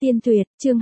Tiên Tuyệt, chương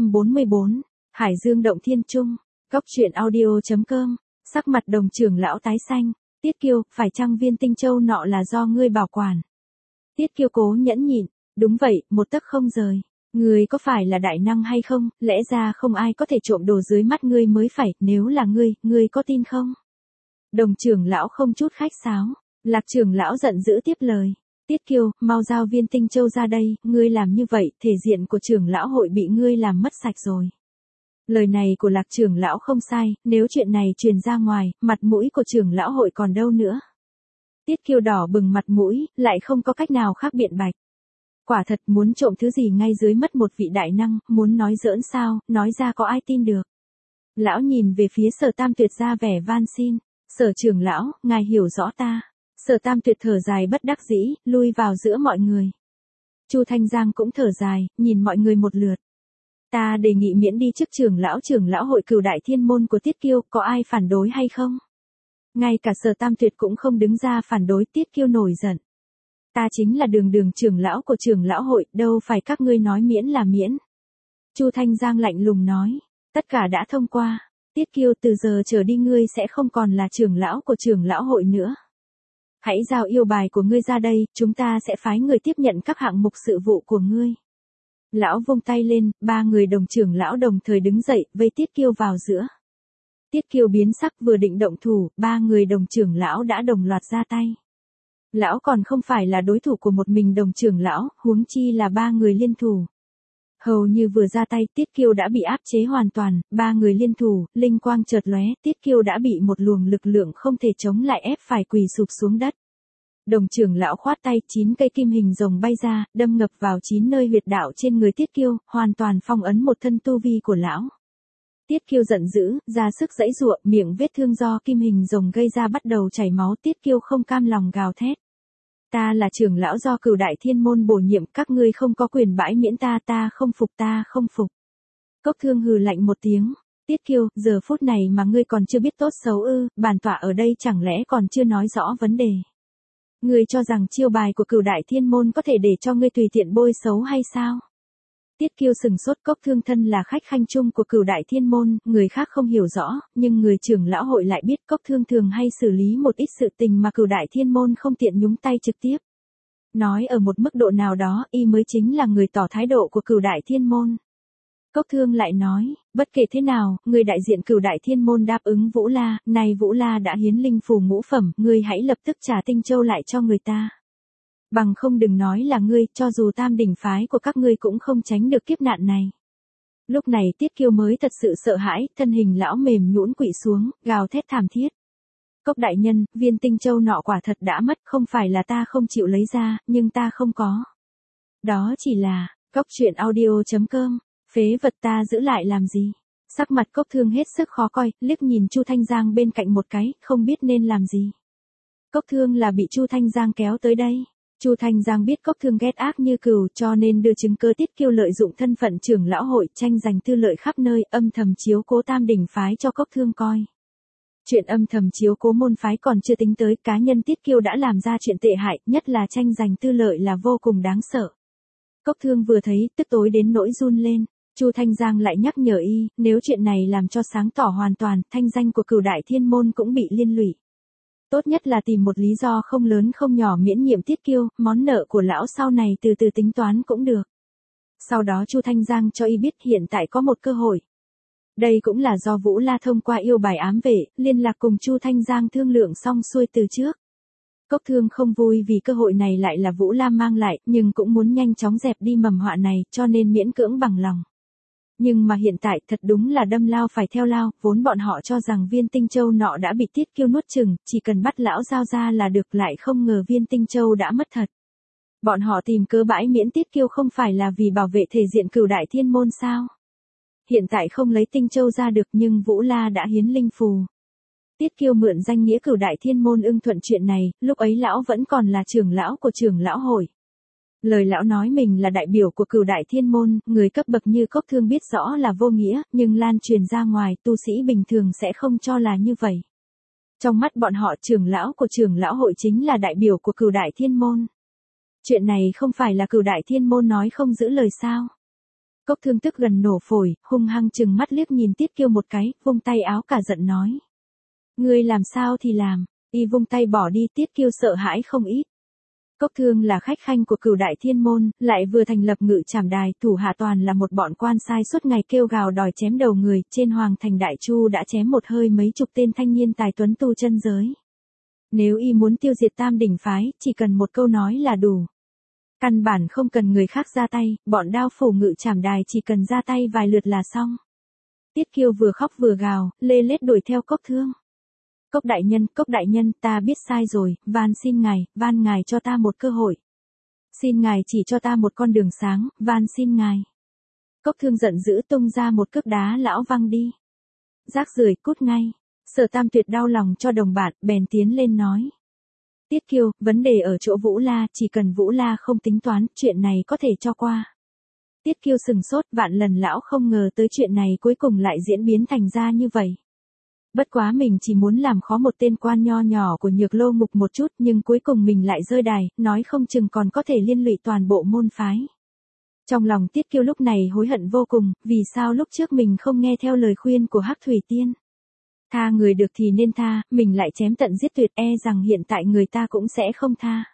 244, Hải Dương Động Thiên Trung, Cốc truyện audio.com, sắc mặt Đồng trưởng lão tái xanh, Tiết Kiêu, phải chăng viên tinh châu nọ là do ngươi bảo quản? Tiết Kiêu cố nhẫn nhịn, đúng vậy, một tấc không rời. Ngươi có phải là đại năng hay không, lẽ ra không ai có thể trộm đồ dưới mắt ngươi mới phải, nếu là ngươi có tin không? Đồng trưởng lão không chút khách sáo, Lạc trưởng lão giận dữ tiếp lời. Tiết Kiêu, mau giao viên tinh châu ra đây, ngươi làm như vậy, thể diện của trưởng lão hội bị ngươi làm mất sạch rồi. Lời này của Lạc trưởng lão không sai, nếu chuyện này truyền ra ngoài, mặt mũi của trưởng lão hội còn đâu nữa. Tiết Kiêu đỏ bừng mặt mũi, lại không có cách nào khác biện bạch. Quả thật muốn trộm thứ gì ngay dưới mất một vị đại năng, muốn nói giỡn sao, nói ra có ai tin được. Lão nhìn về phía Sở Tam Tuyệt ra vẻ van xin, Sở trưởng lão, ngài hiểu rõ ta. Sở Tam Tuyệt thở dài bất đắc dĩ, lui vào giữa mọi người. Chu Thanh Giang cũng thở dài, nhìn mọi người một lượt. Ta đề nghị miễn đi chức trưởng lão hội Cửu Đại Thiên Môn của Tiết Kiêu, có ai phản đối hay không? Ngay cả Sở Tam Tuyệt cũng không đứng ra phản đối. Tiết Kiêu nổi giận. Ta chính là đường trưởng lão của trưởng lão hội, đâu phải các ngươi nói miễn là miễn. Chu Thanh Giang lạnh lùng nói, tất cả đã thông qua. Tiết Kiêu, từ giờ trở đi ngươi sẽ không còn là trưởng lão của trưởng lão hội nữa. Hãy giao yêu bài của ngươi ra đây, chúng ta sẽ phái người tiếp nhận các hạng mục sự vụ của ngươi. Lão vung tay lên, ba người đồng trưởng lão đồng thời đứng dậy, vây Tiết Kiêu vào giữa. Tiết Kiêu biến sắc, vừa định động thủ, ba người đồng trưởng lão đã đồng loạt ra tay. Lão còn không phải là đối thủ của một mình đồng trưởng lão, huống chi là ba người liên thủ. Hầu như vừa ra tay, Tiết Kiêu đã bị áp chế hoàn toàn, ba người liên thủ, linh quang chợt lóe, Tiết Kiêu đã bị một luồng lực lượng không thể chống lại ép phải quỳ sụp xuống đất. Đồng trưởng lão khoát tay, 9 cây kim hình rồng bay ra, đâm ngập vào 9 nơi huyệt đạo trên người Tiết Kiêu, hoàn toàn phong ấn một thân tu vi của lão. Tiết Kiêu giận dữ, ra sức giãy giụa, miệng vết thương do kim hình rồng gây ra bắt đầu chảy máu. Tiết Kiêu không cam lòng gào thét. Ta là trưởng lão do Cửu Đại Thiên Môn bổ nhiệm, các ngươi không có quyền bãi miễn ta không phục. Cốc Thương hừ lạnh một tiếng. Tiết Kiêu, giờ phút này mà ngươi còn chưa biết tốt xấu ư, bản tọa ở đây chẳng lẽ còn chưa nói rõ vấn đề. Ngươi cho rằng chiêu bài của Cửu Đại Thiên Môn có thể để cho ngươi tùy tiện bôi xấu hay sao? Tiết Kiêu sừng sốt. Cốc Thương thân là khách khanh chung của Cửu Đại Thiên Môn, người khác không hiểu rõ, nhưng người trưởng lão hội lại biết Cốc Thương thường hay xử lý một ít sự tình mà Cửu Đại Thiên Môn không tiện nhúng tay trực tiếp. Nói ở một mức độ nào đó, y mới chính là người tỏ thái độ của Cửu Đại Thiên Môn. Cốc Thương lại nói, bất kể thế nào, người đại diện Cửu Đại Thiên Môn đáp ứng Vũ La, này Vũ La đã hiến linh phù ngũ phẩm, ngươi hãy lập tức trả tinh châu lại cho người ta. Bằng không đừng nói là ngươi, cho dù tam đỉnh phái của các ngươi cũng không tránh được kiếp nạn này. Lúc này Tiết Kiêu mới thật sự sợ hãi, thân hình lão mềm nhũn quỵ xuống, gào thét thảm thiết. Cốc đại nhân, viên tinh châu nọ quả thật đã mất, không phải là ta không chịu lấy ra, nhưng ta không có. Đó chỉ là, Cốc truyện audio.com, phế vật ta giữ lại làm gì? Sắc mặt Cốc Thương hết sức khó coi, liếc nhìn Chu Thanh Giang bên cạnh một cái, không biết nên làm gì. Cốc Thương là bị Chu Thanh Giang kéo tới đây. Chu Thanh Giang biết Cốc Thương ghét ác như cừu, cho nên đưa chứng cứ Tiết Kiêu lợi dụng thân phận trưởng lão hội tranh giành tư lợi khắp nơi, âm thầm chiếu cố tam đỉnh phái cho Cốc Thương coi. Chuyện âm thầm chiếu cố môn phái còn chưa tính tới, cá nhân Tiết Kiêu đã làm ra chuyện tệ hại, nhất là tranh giành tư lợi là vô cùng đáng sợ. Cốc Thương vừa thấy, tức tối đến nỗi run lên. Chu Thanh Giang lại nhắc nhở y, nếu chuyện này làm cho sáng tỏ hoàn toàn, thanh danh của Cửu Đại Thiên Môn cũng bị liên lụy. Tốt nhất là tìm một lý do không lớn không nhỏ miễn nhiệm Tiết Kiêu, món nợ của lão sau này từ từ tính toán cũng được. Sau đó Chu Thanh Giang cho y biết hiện tại có một cơ hội. Đây cũng là do Vũ La thông qua yêu bài ám vệ, liên lạc cùng Chu Thanh Giang thương lượng xong xuôi từ trước. Cốc Thương không vui vì cơ hội này lại là Vũ La mang lại, nhưng cũng muốn nhanh chóng dẹp đi mầm họa này, cho nên miễn cưỡng bằng lòng. Nhưng mà hiện tại thật đúng là đâm lao phải theo lao, vốn bọn họ cho rằng viên tinh châu nọ đã bị Tiết Kiêu nuốt chửng, chỉ cần bắt lão giao ra là được, lại không ngờ viên tinh châu đã mất thật. Bọn họ tìm cớ bãi miễn Tiết Kiêu không phải là vì bảo vệ thể diện Cửu Đại Thiên Môn sao? Hiện tại không lấy tinh châu ra được nhưng Vũ La đã hiến linh phù. Tiết Kiêu mượn danh nghĩa Cửu Đại Thiên Môn ưng thuận chuyện này, lúc ấy lão vẫn còn là trưởng lão của trưởng lão hội. Lời lão nói mình là đại biểu của Cửu Đại Thiên Môn, người cấp bậc như Cốc Thương biết rõ là vô nghĩa, nhưng lan truyền ra ngoài, tu sĩ bình thường sẽ không cho là như vậy. Trong mắt bọn họ trưởng lão của trưởng lão hội chính là đại biểu của Cửu Đại Thiên Môn. Chuyện này không phải là Cửu Đại Thiên Môn nói không giữ lời sao? Cốc Thương tức gần nổ phổi, hung hăng chừng mắt liếc nhìn Tiết Kiêu một cái, vung tay áo cả giận nói. Ngươi làm sao thì làm, y vung tay bỏ đi. Tiết Kiêu sợ hãi không ít. Cốc Thương là khách khanh của Cửu Đại Thiên Môn, lại vừa thành lập Ngự Trảm Đài, thủ hạ toàn là một bọn quan sai suốt ngày kêu gào đòi chém đầu người, trên Hoàng Thành Đại Chu đã chém một hơi mấy chục tên thanh niên tài tuấn tu chân giới. Nếu y muốn tiêu diệt Tam Đỉnh phái, chỉ cần một câu nói là đủ. Căn bản không cần người khác ra tay, bọn Đao Phủ Ngự Trảm Đài chỉ cần ra tay vài lượt là xong. Tiết Kiêu vừa khóc vừa gào, lê lết đuổi theo Cốc Thương. Cốc đại nhân, ta biết sai rồi, van ngài cho ta một cơ hội. Xin ngài chỉ cho ta một con đường sáng, van xin ngài. Cốc Thương giận dữ tung ra một cước đá lão văng đi. Rác rưởi, cút ngay. Sở Tam Tuyệt đau lòng cho đồng bạn, bèn tiến lên nói. Tiết Kiêu, vấn đề ở chỗ Vũ La, chỉ cần Vũ La không tính toán, chuyện này có thể cho qua. Tiết Kiêu sừng sốt, vạn lần lão không ngờ tới chuyện này cuối cùng lại diễn biến thành ra như vậy. Bất quá mình chỉ muốn làm khó một tên quan nho nhỏ của Nhược Lô Ngục một chút, nhưng cuối cùng mình lại rơi đài, nói không chừng còn có thể liên lụy toàn bộ môn phái. Trong lòng Tiết Kiêu lúc này hối hận vô cùng, vì sao lúc trước mình không nghe theo lời khuyên của Hắc Thủy Tiên. Tha người được thì nên tha, mình lại chém tận giết tuyệt, e rằng hiện tại người ta cũng sẽ không tha.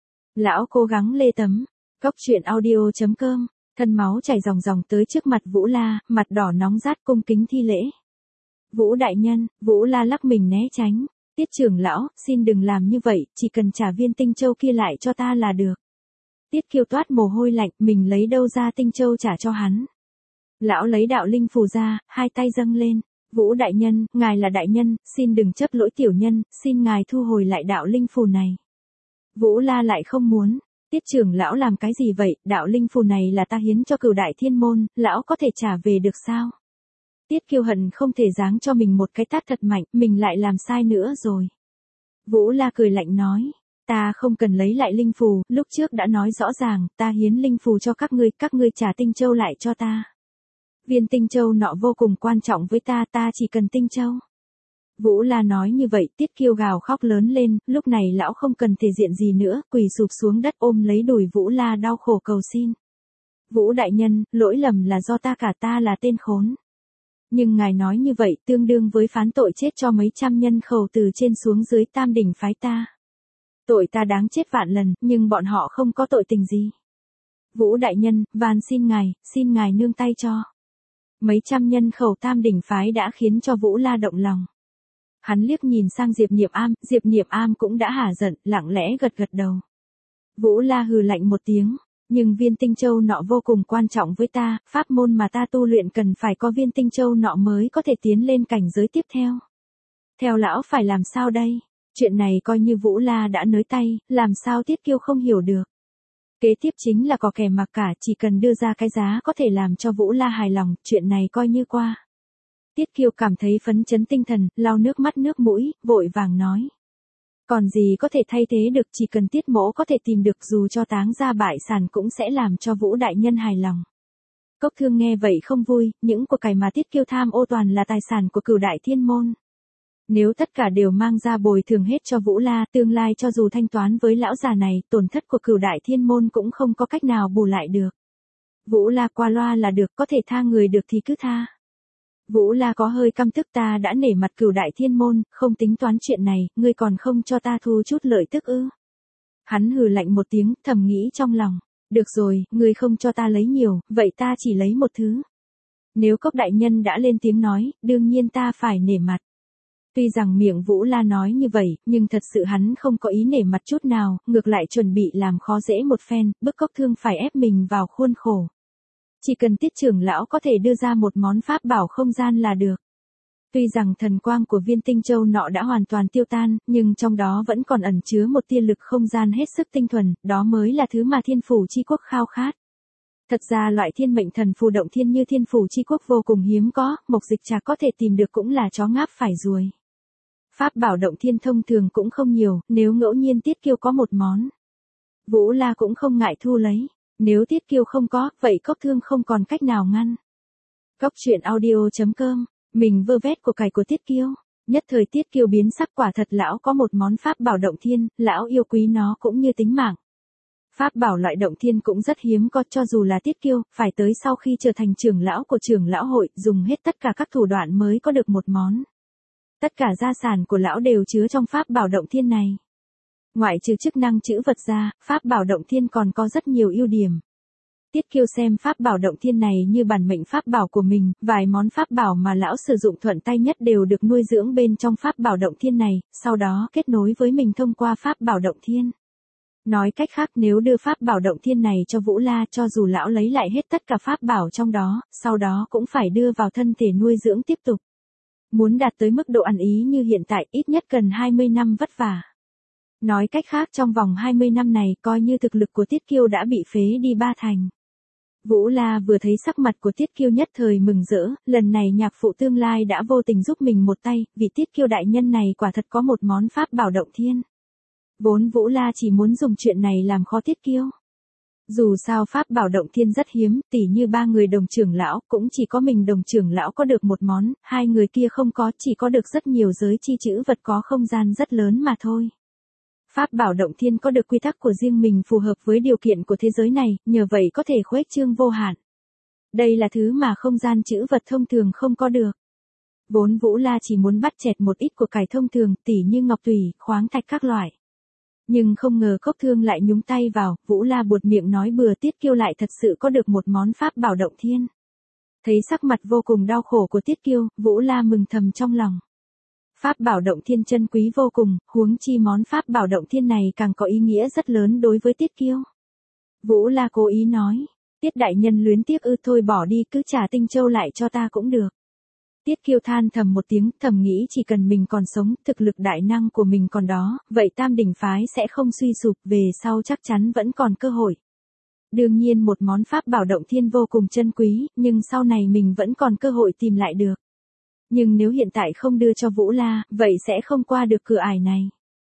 Lão cố gắng lê tấm, Cốc Truyện Audio.com, thân máu chảy ròng ròng tới trước mặt Vũ La, mặt đỏ nóng rát cung kính thi lễ. Vũ đại nhân, Vũ La lắc mình né tránh. Tiết trưởng lão, xin đừng làm như vậy, chỉ cần trả viên tinh châu kia lại cho ta là được. Tiết Kiêu toát mồ hôi lạnh, mình lấy đâu ra tinh châu trả cho hắn. Lão lấy đạo linh phù ra, hai tay dâng lên. Vũ đại nhân, ngài là đại nhân, xin đừng chấp lỗi tiểu nhân, xin ngài thu hồi lại đạo linh phù này. Vũ La lại không muốn. Tiết trưởng lão làm cái gì vậy, đạo linh phù này là ta hiến cho Cửu Đại Thiên Môn, lão có thể trả về được sao? Tiết Kiêu hận không thể giáng cho mình một cái tát thật mạnh, mình lại làm sai nữa rồi. Vũ La cười lạnh nói, ta không cần lấy lại linh phù, lúc trước đã nói rõ ràng, ta hiến linh phù cho các ngươi trả tinh châu lại cho ta. Viên tinh châu nọ vô cùng quan trọng với ta, ta chỉ cần tinh châu. Vũ La nói như vậy, Tiết Kiêu gào khóc lớn lên, lúc này lão không cần thể diện gì nữa, quỳ sụp xuống đất ôm lấy đùi Vũ La đau khổ cầu xin. Vũ đại nhân, lỗi lầm là do ta, cả ta là tên khốn. Nhưng ngài nói như vậy tương đương với phán tội chết cho mấy trăm nhân khẩu từ trên xuống dưới Tam Đỉnh phái ta. Tội ta đáng chết vạn lần, nhưng bọn họ không có tội tình gì. Vũ đại nhân, van xin ngài nương tay cho. Mấy trăm nhân khẩu Tam Đỉnh phái đã khiến cho Vũ La động lòng. Hắn liếc nhìn sang Diệp Niệm Am cũng đã hả giận, lặng lẽ gật gật đầu. Vũ La hừ lạnh một tiếng. Nhưng viên tinh châu nọ vô cùng quan trọng với ta, pháp môn mà ta tu luyện cần phải có viên tinh châu nọ mới có thể tiến lên cảnh giới tiếp theo. Theo lão phải làm sao đây? Chuyện này coi như Vũ La đã nới tay, làm sao Tiết Kiêu không hiểu được. Kế tiếp chính là có kẻ mặc cả, chỉ cần đưa ra cái giá có thể làm cho Vũ La hài lòng, chuyện này coi như qua. Tiết Kiêu cảm thấy phấn chấn tinh thần, lau nước mắt nước mũi, vội vàng nói. Còn gì có thể thay thế được, chỉ cần Tiết mỗ có thể tìm được dù cho táng ra bại sản cũng sẽ làm cho Vũ đại nhân hài lòng. Cốc Thương nghe vậy không vui, những của cải mà Tiết Kiêu tham ô toàn là tài sản của Cửu Đại Thiên Môn. Nếu tất cả đều mang ra bồi thường hết cho Vũ La, tương lai cho dù thanh toán với lão già này, tổn thất của Cửu Đại Thiên Môn cũng không có cách nào bù lại được. Vũ La qua loa là được, có thể tha người được thì cứ tha. Vũ La có hơi căm tức, ta đã nể mặt Cửu Đại Thiên Môn, không tính toán chuyện này, ngươi còn không cho ta thu chút lợi tức ư? Hắn hừ lạnh một tiếng, thầm nghĩ trong lòng, được rồi, ngươi không cho ta lấy nhiều, vậy ta chỉ lấy một thứ. Nếu Cốc đại nhân đã lên tiếng nói, đương nhiên ta phải nể mặt. Tuy rằng miệng Vũ La nói như vậy, nhưng thật sự hắn không có ý nể mặt chút nào, ngược lại chuẩn bị làm khó dễ một phen, bức Cốc Thương phải ép mình vào khuôn khổ. Chỉ cần Tiết trưởng lão có thể đưa ra một món pháp bảo không gian là được. Tuy rằng thần quang của viên tinh châu nọ đã hoàn toàn tiêu tan, nhưng trong đó vẫn còn ẩn chứa một tia lực không gian hết sức tinh thuần, đó mới là thứ mà Thiên Phủ Chi Quốc khao khát. Thật ra loại thiên mệnh thần phù động thiên như Thiên Phủ Chi Quốc vô cùng hiếm có, Mộc Dịch Trạc có thể tìm được cũng là chó ngáp phải ruồi. Pháp bảo động thiên thông thường cũng không nhiều, nếu ngẫu nhiên Tiết Kiêu có một món, Vũ La cũng không ngại thu lấy. Nếu Tiết Kiêu không có, vậy Cốc Thương không còn cách nào ngăn. Cốc Truyện Audio.com, mình vơ vét của cải của Tiết Kiêu. Nhất thời Tiết Kiêu biến sắc, quả thật lão có một món pháp bảo động thiên, lão yêu quý nó cũng như tính mạng. Pháp bảo loại động thiên cũng rất hiếm có, cho dù là Tiết Kiêu, phải tới sau khi trở thành trưởng lão của trưởng lão hội, dùng hết tất cả các thủ đoạn mới có được một món. Tất cả gia sản của lão đều chứa trong pháp bảo động thiên này. Ngoại trừ chức năng trữ vật ra, pháp bảo động thiên còn có rất nhiều ưu điểm. Tiết Kiêu xem pháp bảo động thiên này như bản mệnh pháp bảo của mình, vài món pháp bảo mà lão sử dụng thuận tay nhất đều được nuôi dưỡng bên trong pháp bảo động thiên này, sau đó kết nối với mình thông qua pháp bảo động thiên. Nói cách khác, nếu đưa pháp bảo động thiên này cho Vũ La, cho dù lão lấy lại hết tất cả pháp bảo trong đó, sau đó cũng phải đưa vào thân thể nuôi dưỡng tiếp tục. Muốn đạt tới mức độ ăn ý như hiện tại, ít nhất cần 20 năm vất vả. Nói cách khác, trong vòng 20 năm này, coi như thực lực của Tiết Kiêu đã bị phế đi 3 thành. Vũ La vừa thấy sắc mặt của Tiết Kiêu nhất thời mừng rỡ, lần này nhạc phụ tương lai đã vô tình giúp mình một tay, vì Tiết Kiêu đại nhân này quả thật có một món pháp bảo động thiên. Vốn Vũ La chỉ muốn dùng chuyện này làm khó Tiết Kiêu. Dù sao pháp bảo động thiên rất hiếm, tỉ như 3 người đồng trưởng lão, cũng chỉ có mình đồng trưởng lão có được một món, 2 người kia không có, chỉ có được rất nhiều giới chi trữ vật có không gian rất lớn mà thôi. Pháp bảo động thiên có được quy tắc của riêng mình phù hợp với điều kiện của thế giới này, nhờ vậy có thể khuếch trương vô hạn. Đây là thứ mà không gian trữ vật thông thường không có được. Vốn Vũ La chỉ muốn bắt chẹt một ít của cải thông thường, tỉ như ngọc thủy, khoáng thạch các loại. Nhưng không ngờ Cốc Thương lại nhúng tay vào, Vũ La buột miệng nói bừa, Tiết Kiêu lại thật sự có được một món pháp bảo động thiên. Thấy sắc mặt vô cùng đau khổ của Tiết Kiêu, Vũ La mừng thầm trong lòng. Pháp bảo động thiên chân quý vô cùng, huống chi món pháp bảo động thiên này càng có ý nghĩa rất lớn đối với Tiết Kiêu. Vũ La cố ý nói, Tiết đại nhân luyến tiếc ư, thôi bỏ đi, cứ trả Tinh Châu lại cho ta cũng được. Tiết Kiêu than thầm một tiếng, thầm nghĩ chỉ cần mình còn sống, thực lực đại năng của mình còn đó, vậy Tam đỉnh phái sẽ không suy sụp, về sau chắc chắn vẫn còn cơ hội. Đương nhiên một món pháp bảo động thiên vô cùng chân quý, nhưng sau này mình vẫn còn cơ hội tìm lại được. Nhưng nếu hiện tại không đưa cho Vũ La, vậy sẽ không qua được cửa ải này.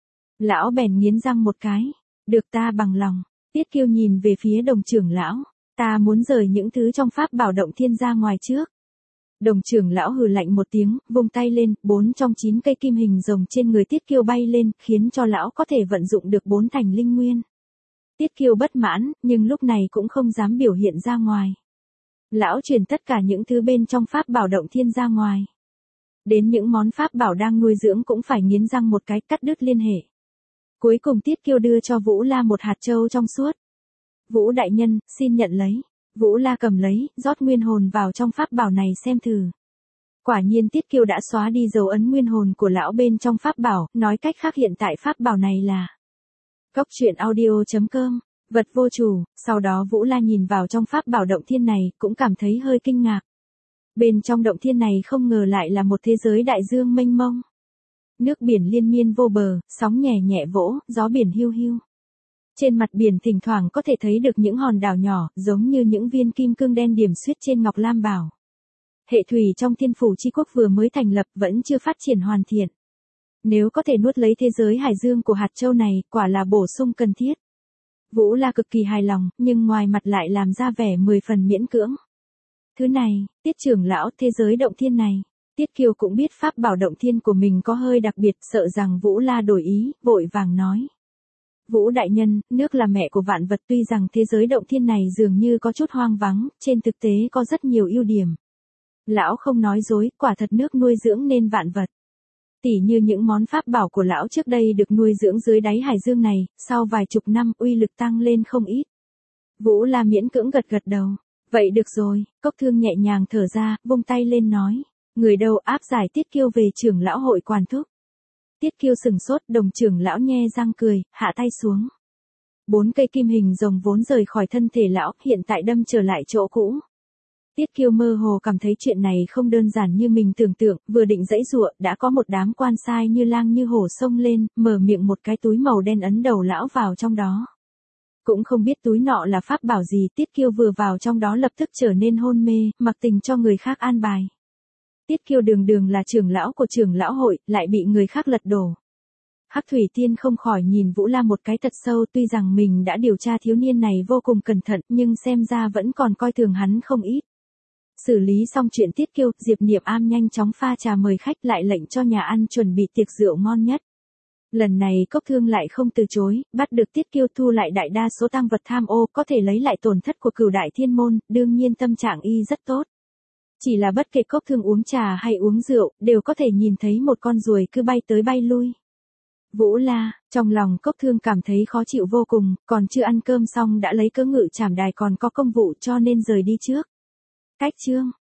Lão bèn nghiến răng một cái, được ta bằng lòng. Tiết Kiêu nhìn về phía đồng trưởng lão, ta muốn rời những thứ trong pháp bảo động thiên ra ngoài trước. Đồng trưởng lão hừ lạnh một tiếng, vung tay lên, 4 trong 9 cây kim hình rồng trên người Tiết Kiêu bay lên, khiến cho lão có thể vận dụng được 4 thành linh nguyên. Tiết Kiêu bất mãn, nhưng lúc này cũng không dám biểu hiện ra ngoài. Lão truyền tất cả những thứ bên trong pháp bảo động thiên ra ngoài. Đến những món pháp bảo đang nuôi dưỡng cũng phải nghiến răng một cái, cắt đứt liên hệ. Cuối cùng Tiết Kiêu đưa cho Vũ La một hạt châu trong suốt. Vũ đại nhân, xin nhận lấy. Vũ La cầm lấy, rót nguyên hồn vào trong pháp bảo này xem thử. Quả nhiên Tiết Kiêu đã xóa đi dấu ấn nguyên hồn của lão bên trong pháp bảo, nói cách khác hiện tại pháp bảo này là Cốc truyện audio.com, vật vô chủ. Sau đó Vũ La nhìn vào trong pháp bảo động thiên này, cũng cảm thấy hơi kinh ngạc. Bên trong động thiên này không ngờ lại là một thế giới đại dương mênh mông. Nước biển liên miên vô bờ, sóng nhẹ nhẹ vỗ, gió biển hiu hiu. Trên mặt biển thỉnh thoảng có thể thấy được những hòn đảo nhỏ, giống như những viên kim cương đen điểm xuyết trên ngọc lam bảo. Hệ thủy trong Thiên Phủ Chi Quốc vừa mới thành lập, vẫn chưa phát triển hoàn thiện. Nếu có thể nuốt lấy thế giới hải dương của hạt châu này, quả là bổ sung cần thiết. Vũ La cực kỳ hài lòng, nhưng ngoài mặt lại làm ra vẻ 10 phần miễn cưỡng. Thứ này, Tiết trưởng lão, thế giới động thiên này. Tiết Kiêu cũng biết pháp bảo động thiên của mình có hơi đặc biệt, sợ rằng Vũ La đổi ý, vội vàng nói. Vũ đại nhân, nước là mẹ của vạn vật, tuy rằng thế giới động thiên này dường như có chút hoang vắng, trên thực tế có rất nhiều ưu điểm. Lão không nói dối, quả thật nước nuôi dưỡng nên vạn vật. Tỉ như những món pháp bảo của lão trước đây được nuôi dưỡng dưới đáy hải dương này, sau vài chục năm uy lực tăng lên không ít. Vũ La miễn cưỡng gật gật đầu. Vậy được rồi, Cốc Thương nhẹ nhàng thở ra, vung tay lên nói. Người đâu áp giải Tiết Kiêu về trưởng lão hội quản thúc. Tiết Kiêu sừng sốt, đồng trưởng lão nhe răng cười, hạ tay xuống. 4 cây kim hình rồng vốn rời khỏi thân thể lão, hiện tại đâm trở lại chỗ cũ. Tiết Kiêu mơ hồ cảm thấy chuyện này không đơn giản như mình tưởng tượng, vừa định giãy giụa, đã có một đám quan sai như lang như hổ xông lên, mở miệng một cái túi màu đen ấn đầu lão vào trong đó. Cũng không biết túi nọ là pháp bảo gì, Tiết Kiêu vừa vào trong đó lập tức trở nên hôn mê, mặc tình cho người khác an bài. Tiết Kiêu đường đường là trưởng lão của trưởng lão hội, lại bị người khác lật đổ. Hắc Thủy Tiên không khỏi nhìn Vũ La một cái thật sâu, tuy rằng mình đã điều tra thiếu niên này vô cùng cẩn thận, nhưng xem ra vẫn còn coi thường hắn không ít. Xử lý xong chuyện Tiết Kiêu, Diệp Niệm Am nhanh chóng pha trà mời khách, lại lệnh cho nhà ăn chuẩn bị tiệc rượu ngon nhất. Lần này Cốc Thương lại không từ chối, bắt được Tiết Kiêu thu lại đại đa số tang vật tham ô, có thể lấy lại tổn thất của Cửu Đại Thiên Môn, đương nhiên tâm trạng y rất tốt. Chỉ là bất kể Cốc Thương uống trà hay uống rượu, đều có thể nhìn thấy một con ruồi cứ bay tới bay lui. Vũ La, trong lòng Cốc Thương cảm thấy khó chịu vô cùng, còn chưa ăn cơm xong đã lấy cớ Ngự Trảm Đài còn có công vụ cho nên rời đi trước. Cách chương